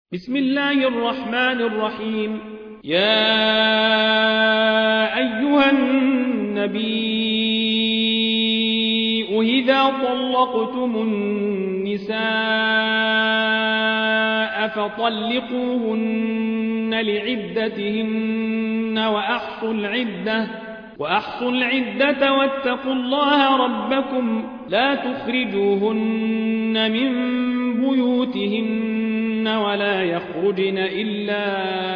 بسم الله الرحمن الرحيم. يا أيها النبي إذا طلقتم النساء فطلقوهن لعدتهن وأحصوا العدة واتقوا الله ربكم لا تخرجوهن من بيوتهن ولا يخرجن إلا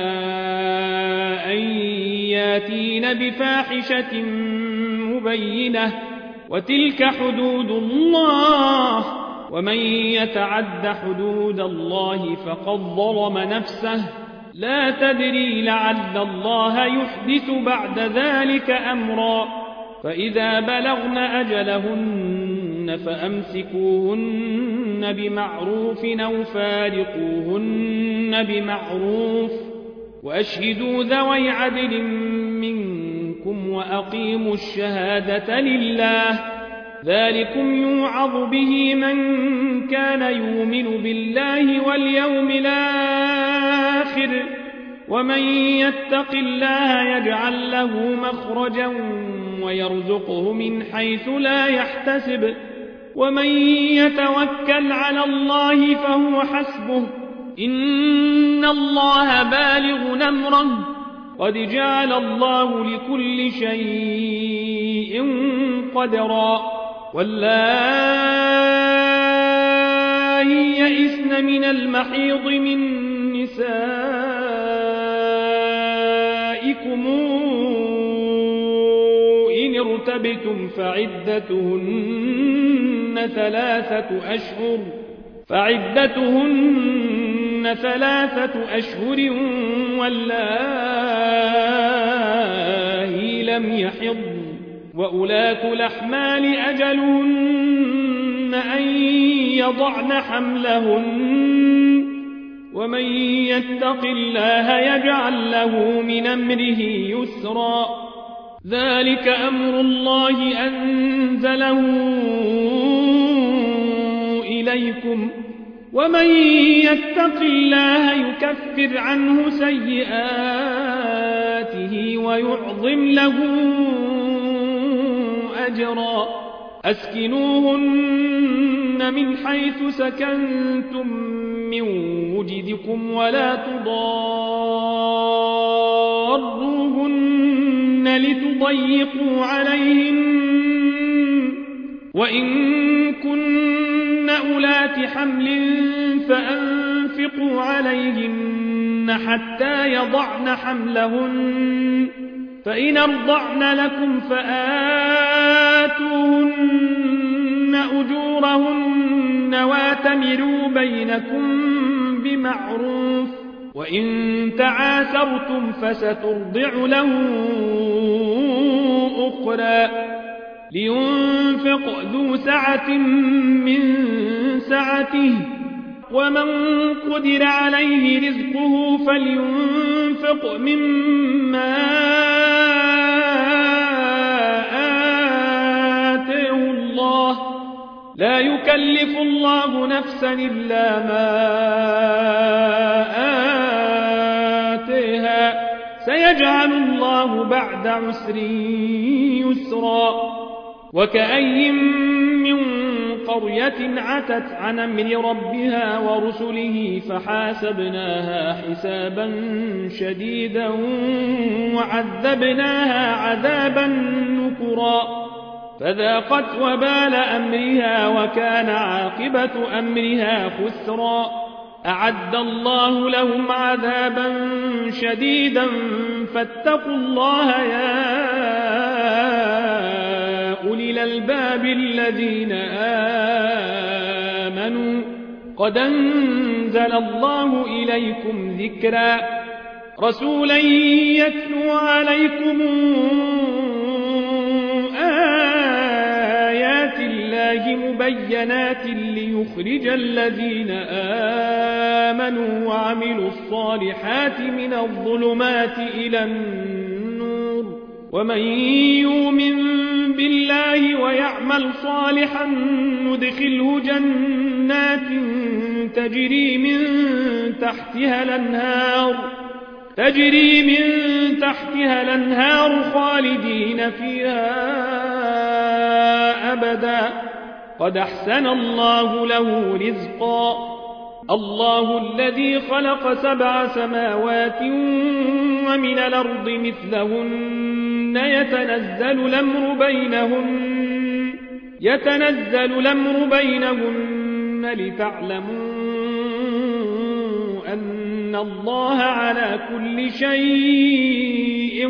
أن ياتين بفاحشة مبينة وتلك حدود الله ومن يتعد حدود الله فقد ظلم نفسه لا تدري لعل الله يحدث بعد ذلك أمرا فإذا بلغن أجلهن فأمسكوهن بمعروف أو فارقوهن بمعروف وأشهدوا ذوي عدل منكم وأقيموا الشهادة لله ذلكم يوعظ به من كان يؤمن بالله واليوم الآخر ومن يتق الله يجعل له مخرجا ويرزقه من حيث لا يحتسب ومن يتوكل على الله فهو حسبه إن الله بالغ أمره قد جعل الله لكل شيء قدرا واللائي يئسن من المحيض من نسائكم إن ارتبتم فعدتهن ثلاثة أشهر واللائي لم يحضن وأولاة الأحمال أجلهن أن يضعن حملهن ومن يتق الله يجعل له من أمره يسرا ذلك أمر الله أنزله إليكم ومن يتق الله يكفر عنه سيئاته ويعظم له أجرا أسكنوهن من حيث سكنتم من وجدكم ولا تضاروهن لتضيقوا عليهن وإن كن أولات حمل فأنفقوا عليهن حتى يضعن حملهن فإن أرضعن لكم فآتوهن أجورهن واتمروا بينكم بمعروف وإن تعاثرتم فسترضع له أخرى لينفق ذو سعة من سعته ومن قدر عليه رزقه فلينفق مما آتاه الله لا يكلف الله نفسا إلا ما آتاها سيجعل الله بعد عسر يسرا وكأي من قرية عتت عن أمر ربها ورسله فحاسبناها حسابا شديدا وعذبناها عذابا نكرا فذاقت وبال أمرها وكان عاقبة أمرها خسرا أعد الله لهم عذابا شديدا فاتقوا الله يا أولي الألباب الذين آمنوا قد أنزل الله إليكم ذكرا رسولا يتلو عليكم آيات الله مبينات ليخرج الذين آمنوا وعملوا الصالحات من الظلمات إلى النور ومن يؤمن بالله ويعمل صالحا ندخله جنات تجري من تحتها الأنهار خالدين فيها أبدا قد أحسن الله له رزقا الله الذي خلق 7 سماوات ومن الأرض مثلهن يتنزل الأمر بينهن لتعلموا أن الله على كل شيء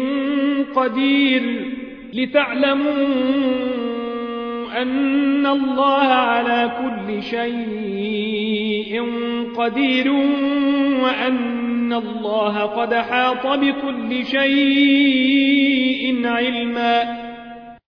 قدير وأن الله قد حاط بكل شيء علما